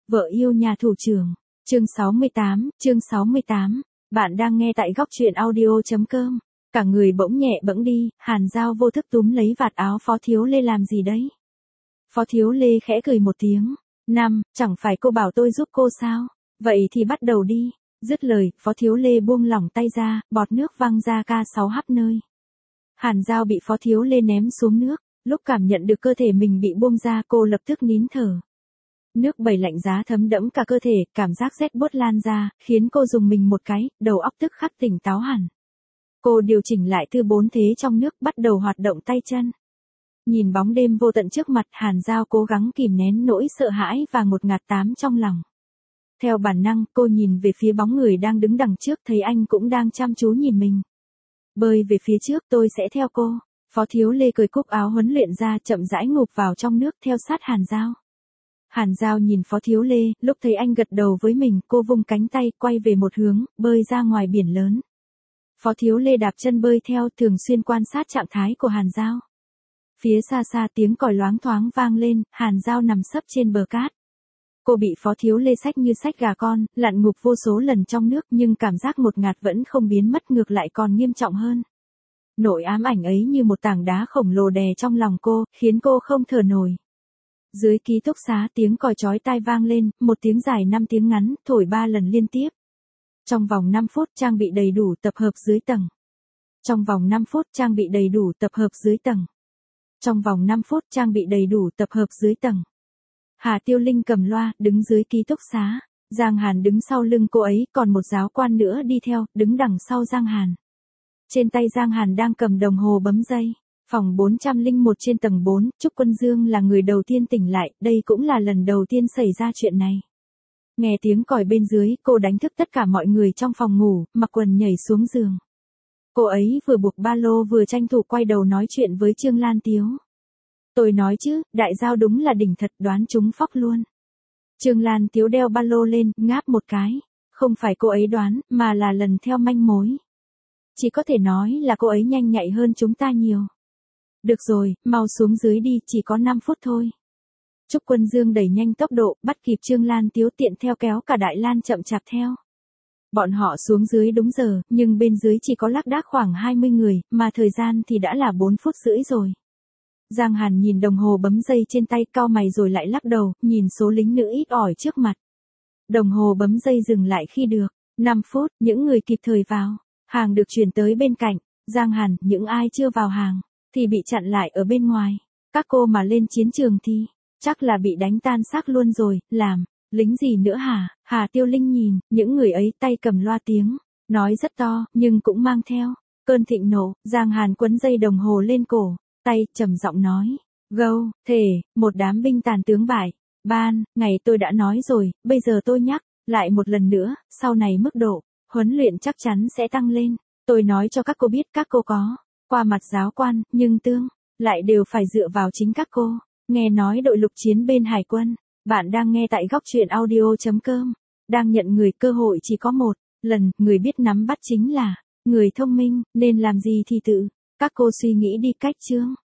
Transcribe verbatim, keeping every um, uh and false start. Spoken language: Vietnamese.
Vợ yêu nhà thủ trưởng. Chương sáu mươi tám, chương sáu mươi tám. Bạn đang nghe tại góc truyện audio.com. Cả người bỗng nhẹ bẫng đi, Hàn Giao vô thức túm lấy vạt áo Phó Thiếu Lê làm gì đấy. Phó Thiếu Lê khẽ cười một tiếng. Năm, chẳng phải cô bảo tôi giúp cô sao? Vậy thì bắt đầu đi. Dứt lời, Phó Thiếu Lê buông lỏng tay ra, bọt nước văng ra ca sáu hắp nơi. Hàn Giao bị Phó Thiếu Lê ném xuống nước, lúc cảm nhận được cơ thể mình bị buông ra cô lập tức nín thở. Nước bầy lạnh giá thấm đẫm cả cơ thể, cảm giác rét buốt lan ra, khiến cô dùng mình một cái, đầu óc tức khắc tỉnh táo hẳn. Cô điều chỉnh lại tư bốn thế trong nước, bắt đầu hoạt động tay chân. Nhìn bóng đêm vô tận trước mặt, Hàn Giao cố gắng kìm nén nỗi sợ hãi và ngột ngạt tám trong lòng. Theo bản năng, cô nhìn về phía bóng người đang đứng đằng trước, thấy anh cũng đang chăm chú nhìn mình. Bơi về phía trước, tôi sẽ theo cô. Phó Thiếu Lê cởi cúc áo huấn luyện ra, chậm rãi ngụp vào trong nước theo sát Hàn Giao. Hàn Giao nhìn Phó Thiếu Lê, lúc thấy anh gật đầu với mình, cô vung cánh tay, quay về một hướng, bơi ra ngoài biển lớn. Phó Thiếu Lê đạp chân bơi theo, thường xuyên quan sát trạng thái của Hàn Giao. Phía xa xa tiếng còi loáng thoáng vang lên, Hàn Giao nằm sấp trên bờ cát. Cô bị Phó Thiếu Lê xách như xách gà con, lặn ngụp vô số lần trong nước nhưng cảm giác ngột ngạt vẫn không biến mất, ngược lại còn nghiêm trọng hơn. Nỗi ám ảnh ấy như một tảng đá khổng lồ đè trong lòng cô, khiến cô không thở nổi. Dưới ký túc xá tiếng còi chói tai vang lên, một tiếng dài năm tiếng ngắn, thổi ba lần liên tiếp. Trong vòng năm phút trang bị đầy đủ tập hợp dưới tầng. Trong vòng năm phút trang bị đầy đủ tập hợp dưới tầng. Trong vòng năm phút trang bị đầy đủ tập hợp dưới tầng. Hà Tiêu Linh cầm loa, đứng dưới ký túc xá. Giang Hàn đứng sau lưng cô ấy, còn một giáo quan nữa đi theo, đứng đằng sau Giang Hàn. Trên tay Giang Hàn đang cầm đồng hồ bấm giây. Phòng bốn trăm lẻ một trên tầng bốn, Trúc Quân Dương là người đầu tiên tỉnh lại, đây cũng là lần đầu tiên xảy ra chuyện này. Nghe tiếng còi bên dưới, cô đánh thức tất cả mọi người trong phòng ngủ, mặc quần nhảy xuống giường. Cô ấy vừa buộc ba lô vừa tranh thủ quay đầu nói chuyện với Trương Lan Tiếu. Tôi nói chứ, đại giao đúng là đỉnh thật, đoán chúng phóc luôn. Trương Lan Tiếu đeo ba lô lên, ngáp một cái. Không phải cô ấy đoán, mà là lần theo manh mối. Chỉ có thể nói là cô ấy nhanh nhạy hơn chúng ta nhiều. Được rồi, mau xuống dưới đi, chỉ có năm phút thôi. Trúc Quân Dương đẩy nhanh tốc độ, bắt kịp Trương Lan Tiếu, tiện theo kéo cả Đại Lan chậm chạp theo. Bọn họ xuống dưới đúng giờ, nhưng bên dưới chỉ có lác đác khoảng hai mươi người, mà thời gian thì đã là bốn phút rưỡi rồi. Giang Hàn nhìn đồng hồ bấm giây trên tay, cau mày rồi lại lắc đầu, nhìn số lính nữ ít ỏi trước mặt. Đồng hồ bấm giây dừng lại khi được năm phút, những người kịp thời vào hàng được chuyển tới bên cạnh. Giang Hàn, những ai chưa vào hàng thì bị chặn lại ở bên ngoài. Các cô mà lên chiến trường thì chắc là bị đánh tan xác luôn rồi, làm lính gì nữa hả? Hà Tiêu Linh nhìn, những người ấy tay cầm loa tiếng, nói rất to, nhưng cũng mang theo cơn thịnh nộ. Giang Hàn quấn dây đồng hồ lên cổ, tay trầm giọng nói, gâu, thể, một đám binh tàn tướng bại. Ban, ngày tôi đã nói rồi, bây giờ tôi nhắc lại một lần nữa, sau này mức độ huấn luyện chắc chắn sẽ tăng lên. Tôi nói cho các cô biết, các cô có qua mặt giáo quan, nhưng tương lại đều phải dựa vào chính các cô. Nghe nói đội lục chiến bên Hải quân. Bạn đang nghe tại góc truyện audio.com. Đang nhận người, cơ hội chỉ có một lần, người biết nắm bắt chính là người thông minh, nên làm gì thì tự các cô suy nghĩ đi. Cách chương